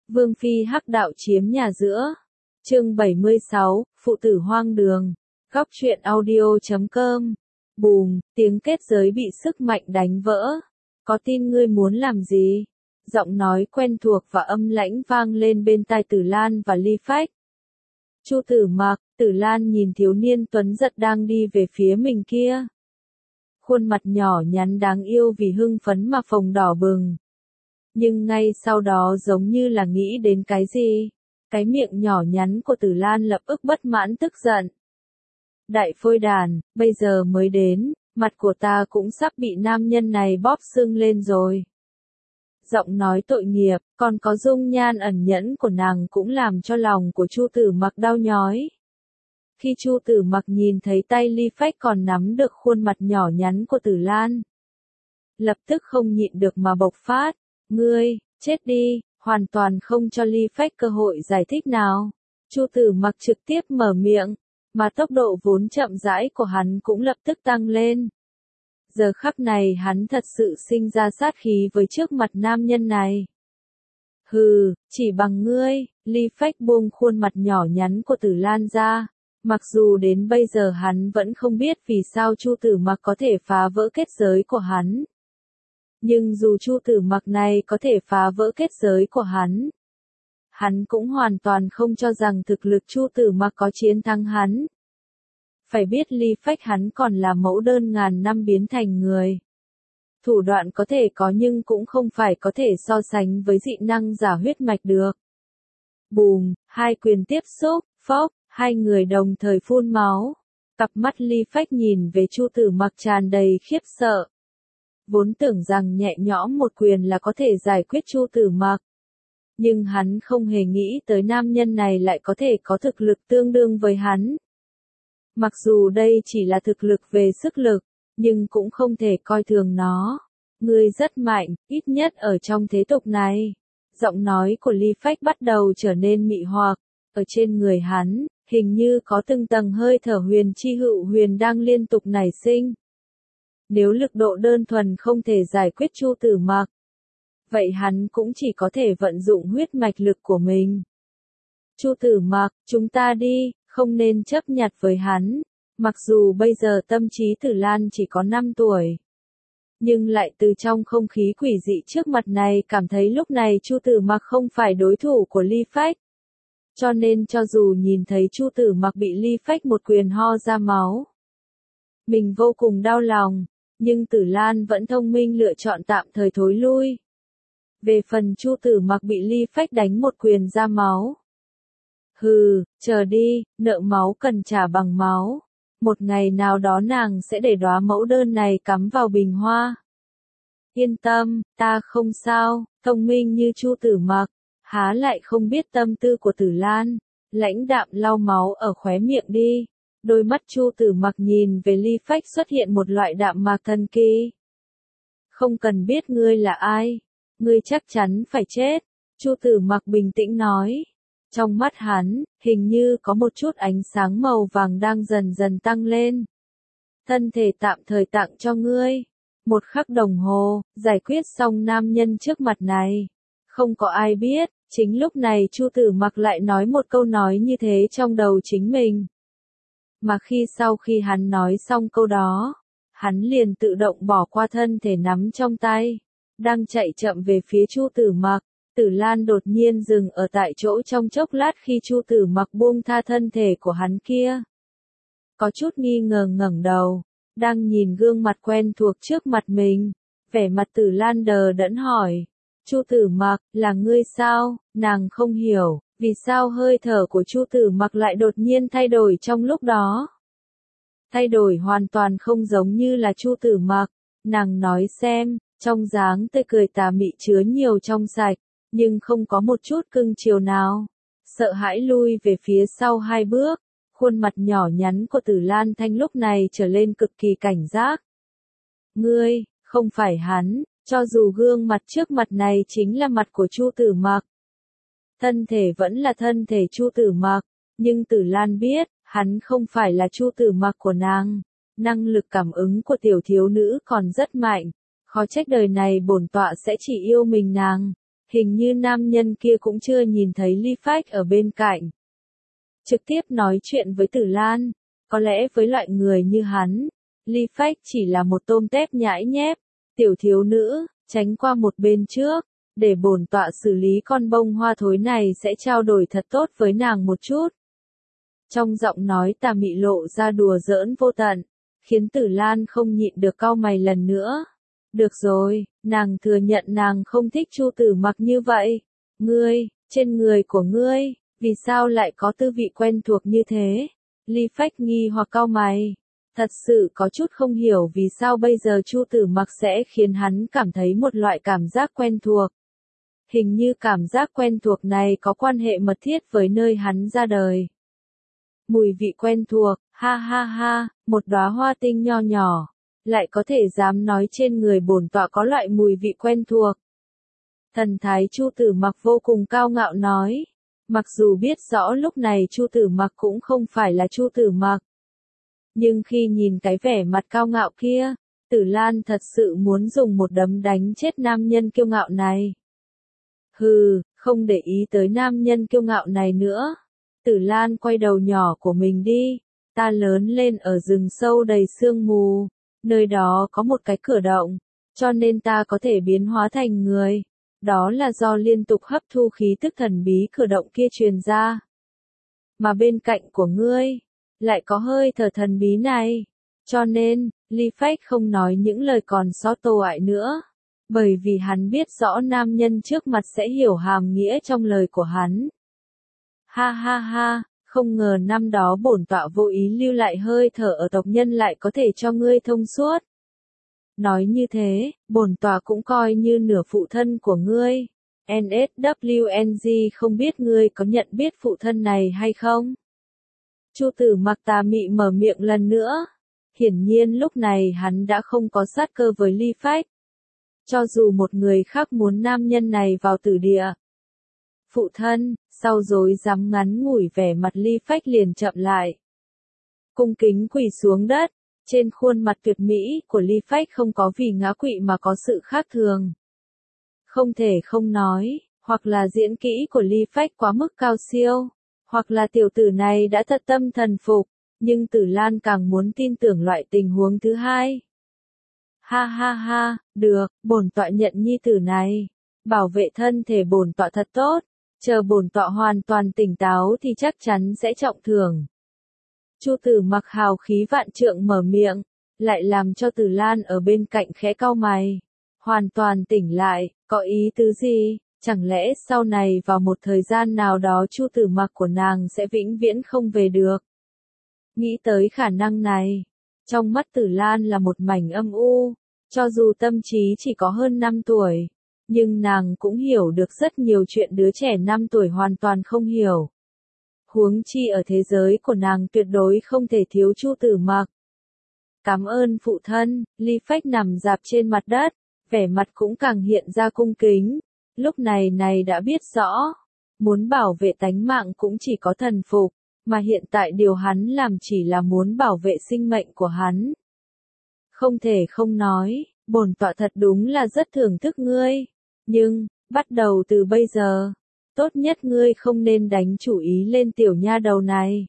Vương phi hắc đạo chiếm nhà giữa. Chương 76, phụ tử hoang đường. Góc truyện audio.com. Bùm, tiếng kết giới bị sức mạnh đánh vỡ. Có tin ngươi muốn làm gì? Giọng nói quen thuộc và âm lãnh vang lên bên tai Tử Lan và Ly Phách. Chu Tử Mặc, Tử Lan nhìn thiếu niên tuấn giật đang đi về phía mình kia. Khuôn mặt nhỏ nhắn đáng yêu vì hưng phấn mà phồng đỏ bừng. Nhưng ngay sau đó giống như là nghĩ đến cái gì, cái miệng nhỏ nhắn của Tử Lan lập tức bất mãn tức giận. Đại phôi đàn, bây giờ mới đến, mặt của ta cũng sắp bị nam nhân này bóp sưng lên rồi. Giọng nói tội nghiệp, còn có dung nhan ẩn nhẫn của nàng cũng làm cho lòng của Chu Tử Mặc đau nhói. Khi Chu Tử Mặc nhìn thấy tay Ly Phách còn nắm được khuôn mặt nhỏ nhắn của Tử Lan, lập tức không nhịn được mà bộc phát. Ngươi, chết đi, hoàn toàn không cho Ly Phách cơ hội giải thích nào. Chu Tử Mặc trực tiếp mở miệng, mà tốc độ vốn chậm rãi của hắn cũng lập tức tăng lên. Giờ khắc này hắn thật sự sinh ra sát khí với trước mặt nam nhân này. Hừ, chỉ bằng ngươi, Ly Phách buông khuôn mặt nhỏ nhắn của Tử Lan ra. Mặc dù đến bây giờ hắn vẫn không biết vì sao Chu Tử Mặc có thể phá vỡ kết giới của hắn. Nhưng dù Chu Tử Mặc này có thể phá vỡ kết giới của hắn cũng hoàn toàn không cho rằng thực lực Chu Tử Mặc có chiến thắng hắn. Phải biết Ly Phách hắn còn là mẫu đơn ngàn năm biến thành người. Thủ đoạn có thể có nhưng cũng không phải có thể so sánh với dị năng giả huyết mạch được. Bùm, hai quyền tiếp xúc, phốc, hai người đồng thời phun máu. Cặp mắt Ly Phách nhìn về Chu Tử Mặc tràn đầy khiếp sợ. Vốn tưởng rằng nhẹ nhõm một quyền là có thể giải quyết Chu Tử Mặc. Nhưng hắn không hề nghĩ tới nam nhân này lại có thể có thực lực tương đương với hắn. Mặc dù đây chỉ là thực lực về sức lực, nhưng cũng không thể coi thường nó. Ngươi rất mạnh, ít nhất ở trong thế tục này. Giọng nói của Ly Phách bắt đầu trở nên mị hoặc. Ở trên người hắn, hình như có từng tầng hơi thở huyền chi hữu huyền đang liên tục nảy sinh. Nếu lực độ đơn thuần không thể giải quyết Chu Tử Mặc, vậy hắn cũng chỉ có thể vận dụng huyết mạch lực của mình. Chu Tử Mặc, chúng ta đi, không nên chấp nhặt với hắn. Mặc dù bây giờ tâm trí Tử Lan chỉ có 5 tuổi, nhưng lại từ trong không khí quỷ dị trước mặt này cảm thấy lúc này Chu Tử Mặc không phải đối thủ của Ly Phách. Cho nên cho dù nhìn thấy Chu Tử Mặc bị Ly Phách một quyền ho ra máu, mình vô cùng đau lòng, nhưng Tử Lan vẫn thông minh lựa chọn tạm thời thối lui. Về phần Chu Tử Mặc bị Ly Phách đánh một quyền ra máu. Hừ, chờ đi, nợ máu cần trả bằng máu. Một ngày nào đó nàng sẽ để đóa mẫu đơn này cắm vào bình hoa. Yên tâm, ta không sao, thông minh như Chu Tử Mặc, há lại không biết tâm tư của Tử Lan. Lãnh đạm lau máu ở khóe miệng đi. Đôi mắt Chu Tử Mặc nhìn về Ly Phách xuất hiện một loại đạm mạc thần kỳ. Không cần biết ngươi là ai, ngươi chắc chắn phải chết. Chu Tử Mặc bình tĩnh nói. Trong mắt hắn, hình như có một chút ánh sáng màu vàng đang dần dần tăng lên. Thân thể tạm thời tặng cho ngươi. Một khắc đồng hồ, giải quyết xong nam nhân trước mặt này. Không có ai biết, chính lúc này Chu Tử Mặc lại nói một câu nói như thế trong đầu chính mình. Mà sau khi hắn nói xong câu đó, hắn liền tự động bỏ qua thân thể nắm trong tay, đang chạy chậm về phía Chu Tử Mặc. Tử Lan đột nhiên dừng ở tại chỗ trong chốc lát khi Chu Tử Mặc buông tha thân thể của hắn kia. Có chút nghi ngờ ngẩng đầu, đang nhìn gương mặt quen thuộc trước mặt mình, vẻ mặt Tử Lan đờ đẫn hỏi. Chu Tử Mặc, là ngươi sao? Nàng không hiểu, vì sao hơi thở của Chu Tử Mặc lại đột nhiên thay đổi trong lúc đó. Thay đổi hoàn toàn không giống như là Chu Tử Mặc. Nàng nói xem, trong dáng tươi cười tà mị chứa nhiều trong sạch, nhưng không có một chút cưng chiều nào. Sợ hãi lui về phía sau 2 bước, khuôn mặt nhỏ nhắn của Tử Lan Thanh lúc này trở lên cực kỳ cảnh giác. Ngươi, không phải hắn, cho dù gương mặt trước mặt này chính là mặt của Chu Tử Mặc. Thân thể vẫn là thân thể Chu Tử Mặc, nhưng Tử Lan biết, hắn không phải là Chu Tử Mặc của nàng. Năng lực cảm ứng của tiểu thiếu nữ còn rất mạnh, khó trách đời này bổn tọa sẽ chỉ yêu mình nàng. Hình như nam nhân kia cũng chưa nhìn thấy Ly Phách ở bên cạnh. Trực tiếp nói chuyện với Tử Lan, có lẽ với loại người như hắn, Ly Phách chỉ là một tôm tép nhãi nhép, tiểu thiếu nữ, tránh qua một bên trước, để bổn tọa xử lý con bông hoa thối này sẽ trao đổi thật tốt với nàng một chút. Trong giọng nói tà mị lộ ra đùa giỡn vô tận, khiến Tử Lan không nhịn được cau mày lần nữa. Được rồi, nàng thừa nhận nàng không thích Chu Tử Mặc như vậy. Ngươi, trên người của ngươi, vì sao lại có tư vị quen thuộc như thế? Ly Phách nghi hoặc cau mày. Thật sự có chút không hiểu vì sao bây giờ Chu Tử Mặc sẽ khiến hắn cảm thấy một loại cảm giác quen thuộc. Hình như cảm giác quen thuộc này có quan hệ mật thiết với nơi hắn ra đời. Mùi vị quen thuộc, ha ha ha, một đóa hoa tinh nho nhỏ, lại có thể dám nói trên người bổn tọa có loại mùi vị quen thuộc. Thần thái Chu Tử Mặc vô cùng cao ngạo nói, mặc dù biết rõ lúc này Chu Tử Mặc cũng không phải là Chu Tử Mặc. Nhưng khi nhìn cái vẻ mặt cao ngạo kia, Tử Lan thật sự muốn dùng một đấm đánh chết nam nhân kiêu ngạo này. Hừ, không để ý tới nam nhân kiêu ngạo này nữa. Tử Lan quay đầu nhỏ của mình đi. Ta lớn lên ở rừng sâu đầy sương mù. Nơi đó có một cái cửa động. Cho nên ta có thể biến hóa thành người. Đó là do liên tục hấp thu khí tức thần bí cửa động kia truyền ra. Mà bên cạnh của ngươi, lại có hơi thở thần bí này. Cho nên, Ly Phách không nói những lời còn sót tô ại nữa. Bởi vì hắn biết rõ nam nhân trước mặt sẽ hiểu hàm nghĩa trong lời của hắn. Ha ha ha, không ngờ năm đó bổn tọa vô ý lưu lại hơi thở ở tộc nhân lại có thể cho ngươi thông suốt. Nói như thế, bổn tọa cũng coi như nửa phụ thân của ngươi. NSWNG không biết ngươi có nhận biết phụ thân này hay không? Chu Tử Mặc tà mị mở miệng lần nữa. Hiển nhiên lúc này hắn đã không có sát cơ với Ly Phách. Cho dù một người khác muốn nam nhân này vào tử địa. Phụ thân, sau dối dám ngắn ngủi vẻ mặt Ly Phách liền chậm lại. Cung kính quỳ xuống đất, trên khuôn mặt tuyệt mỹ của Ly Phách không có vì ngã quỵ mà có sự khác thường. Không thể không nói, hoặc là diễn kỹ của Ly Phách quá mức cao siêu, hoặc là tiểu tử này đã thật tâm thần phục, nhưng Tử Lan càng muốn tin tưởng loại tình huống thứ hai. Ha ha ha, được, bổn tọa nhận nhi tử này. Bảo vệ thân thể bổn tọa thật tốt. Chờ bổn tọa hoàn toàn tỉnh táo thì chắc chắn sẽ trọng thưởng. Chu Tử Mặc hào khí vạn trượng mở miệng, lại làm cho Tử Lan ở bên cạnh khẽ cau mày. Hoàn toàn tỉnh lại, có ý tứ gì? Chẳng lẽ sau này vào một thời gian nào đó Chu Tử Mặc của nàng sẽ vĩnh viễn không về được? Nghĩ tới khả năng này, trong mắt Tử Lan là một mảnh âm u. Cho dù tâm trí chỉ có hơn 5 tuổi, nhưng nàng cũng hiểu được rất nhiều chuyện đứa trẻ 5 tuổi hoàn toàn không hiểu. Huống chi ở thế giới của nàng tuyệt đối không thể thiếu Chu Tử Mặc. Cảm ơn phụ thân, Ly Phách nằm dạp trên mặt đất, vẻ mặt cũng càng hiện ra cung kính. Lúc này đã biết rõ, muốn bảo vệ tánh mạng cũng chỉ có thần phục, mà hiện tại điều hắn làm chỉ là muốn bảo vệ sinh mệnh của hắn. Không thể không nói, bổn tọa thật đúng là rất thưởng thức ngươi. Nhưng, bắt đầu từ bây giờ, tốt nhất ngươi không nên đánh chủ ý lên tiểu nha đầu này.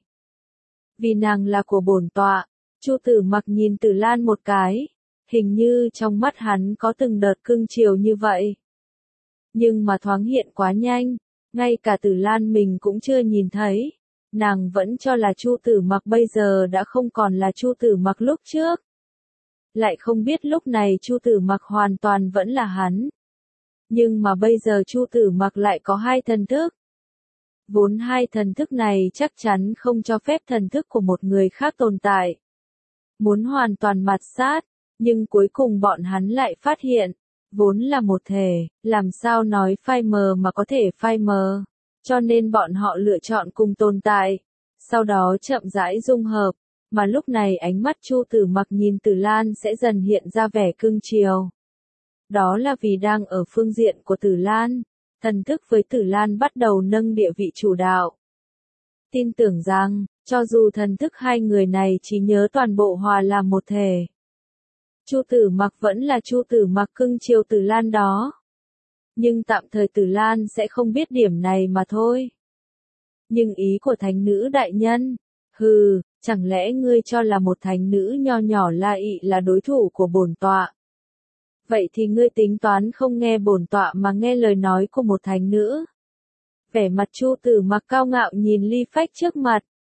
Vì nàng là của bổn tọa, Chu Tử Mặc nhìn Tử Lan một cái, hình như trong mắt hắn có từng đợt cưng chiều như vậy. Nhưng mà thoáng hiện quá nhanh, ngay cả Tử Lan mình cũng chưa nhìn thấy. Nàng vẫn cho là Chu Tử Mặc bây giờ đã không còn là Chu Tử Mặc lúc trước. Lại không biết lúc này Chu Tử Mặc hoàn toàn vẫn là hắn. Nhưng mà bây giờ Chu Tử Mặc lại có hai thần thức. Vốn hai thần thức này chắc chắn không cho phép thần thức của một người khác tồn tại. Muốn hoàn toàn mạt sát, nhưng cuối cùng bọn hắn lại phát hiện, vốn là một thể, làm sao nói phai mờ mà có thể phai mờ. Cho nên bọn họ lựa chọn cùng tồn tại, sau đó chậm rãi dung hợp. Mà lúc này ánh mắt Chu Tử Mặc nhìn Tử Lan sẽ dần hiện ra vẻ cưng chiều. Đó là vì đang ở phương diện của Tử Lan, thần thức với Tử Lan bắt đầu nâng địa vị chủ đạo. Tin tưởng rằng, cho dù thần thức hai người này chỉ nhớ toàn bộ hòa làm một thể, Chu Tử Mặc vẫn là Chu Tử Mặc cưng chiều Tử Lan đó. Nhưng tạm thời Tử Lan sẽ không biết điểm này mà thôi. Nhưng ý của thánh nữ đại nhân, hừ, chẳng lẽ ngươi cho là một thánh nữ nho nhỏ La Ị là đối thủ của bổn tọa? Vậy thì ngươi tính toán không nghe bổn tọa mà nghe lời nói của một thánh nữ. Vẻ mặt Chu Tử Mặc cao ngạo nhìn Ly Phách trước mặt.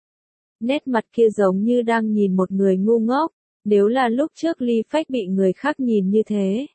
Nét mặt kia giống như đang nhìn một người ngu ngốc, nếu là lúc trước Ly Phách bị người khác nhìn như thế.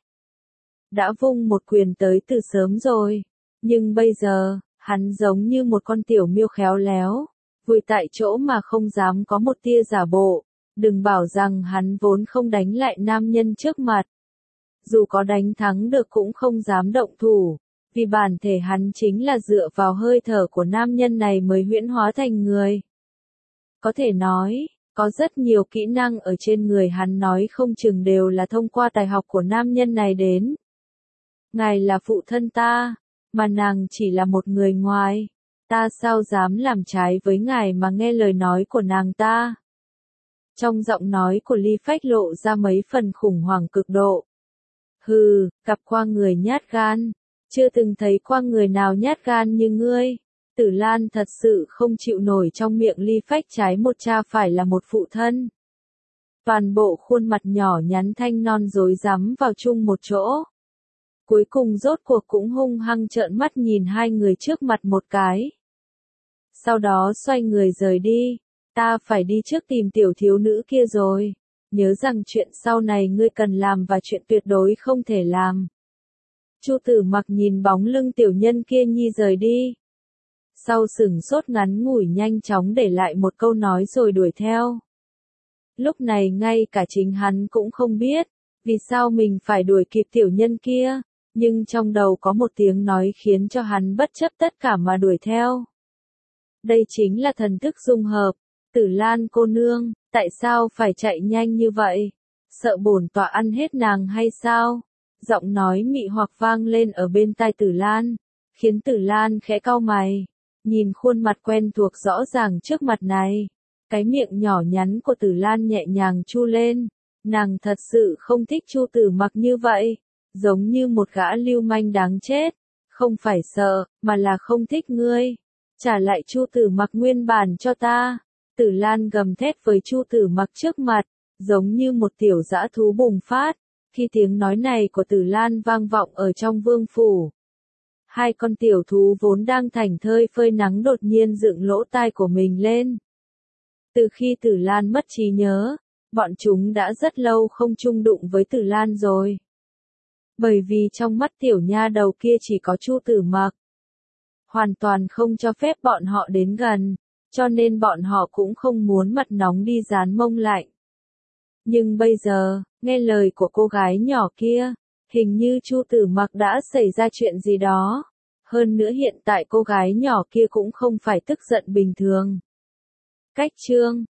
Đã vung một quyền tới từ sớm rồi, nhưng bây giờ, hắn giống như một con tiểu miêu khéo léo, vùi tại chỗ mà không dám có một tia giả bộ, đừng bảo rằng hắn vốn không đánh lại nam nhân trước mặt. Dù có đánh thắng được cũng không dám động thủ, vì bản thể hắn chính là dựa vào hơi thở của nam nhân này mới huyễn hóa thành người. Có thể nói, có rất nhiều kỹ năng ở trên người hắn nói không chừng đều là thông qua tài học của nam nhân này đến. Ngài là phụ thân ta, mà nàng chỉ là một người ngoài, ta sao dám làm trái với ngài mà nghe lời nói của nàng ta. Trong giọng nói của Ly Phách lộ ra mấy phần khủng hoảng cực độ. Hừ, gặp qua người nhát gan, chưa từng thấy qua người nào nhát gan như ngươi. Tử Lan thật sự không chịu nổi trong miệng Ly Phách trái một cha phải là một phụ thân. Toàn bộ khuôn mặt nhỏ nhắn thanh non rối rắm vào chung một chỗ. Cuối cùng rốt cuộc cũng hung hăng trợn mắt nhìn hai người trước mặt một cái. Sau đó xoay người rời đi. Ta phải đi trước tìm tiểu thiếu nữ kia rồi. Nhớ rằng chuyện sau này ngươi cần làm và chuyện tuyệt đối không thể làm. Chu Tử Mặc nhìn bóng lưng tiểu nhân kia nhi rời đi. Sau sửng sốt ngắn ngủi nhanh chóng để lại một câu nói rồi đuổi theo. Lúc này ngay cả chính hắn cũng không biết, vì sao mình phải đuổi kịp tiểu nhân kia, nhưng trong đầu có một tiếng nói khiến cho hắn bất chấp tất cả mà đuổi theo. Đây chính là thần thức dung hợp, Tử Lan cô nương, tại sao phải chạy nhanh như vậy? Sợ bổn tọa ăn hết nàng hay sao? Giọng nói mị hoặc vang lên ở bên tai Tử Lan, khiến Tử Lan khẽ cau mày, nhìn khuôn mặt quen thuộc rõ ràng trước mặt này. Cái miệng nhỏ nhắn của Tử Lan nhẹ nhàng chu lên, nàng thật sự không thích Chu Tử Mặc như vậy, giống như một gã lưu manh đáng chết, không phải sợ, mà là không thích ngươi. Trả lại Chu Tử Mặc nguyên bản cho ta. Tử Lan gầm thét với Chu Tử Mặc trước mặt, giống như một tiểu dã thú bùng phát, khi tiếng nói này của Tử Lan vang vọng ở trong vương phủ. Hai con tiểu thú vốn đang thảnh thơi phơi nắng đột nhiên dựng lỗ tai của mình lên. Từ khi Tử Lan mất trí nhớ, bọn chúng đã rất lâu không chung đụng với Tử Lan rồi. Bởi vì trong mắt tiểu nha đầu kia chỉ có Chu Tử Mặc. Hoàn toàn không cho phép bọn họ đến gần, cho nên bọn họ cũng không muốn mặt nóng đi dán mông lạnh. Nhưng bây giờ, nghe lời của cô gái nhỏ kia, hình như Chu Tử Mặc đã xảy ra chuyện gì đó. Hơn nữa hiện tại cô gái nhỏ kia cũng không phải tức giận bình thường. Cách chương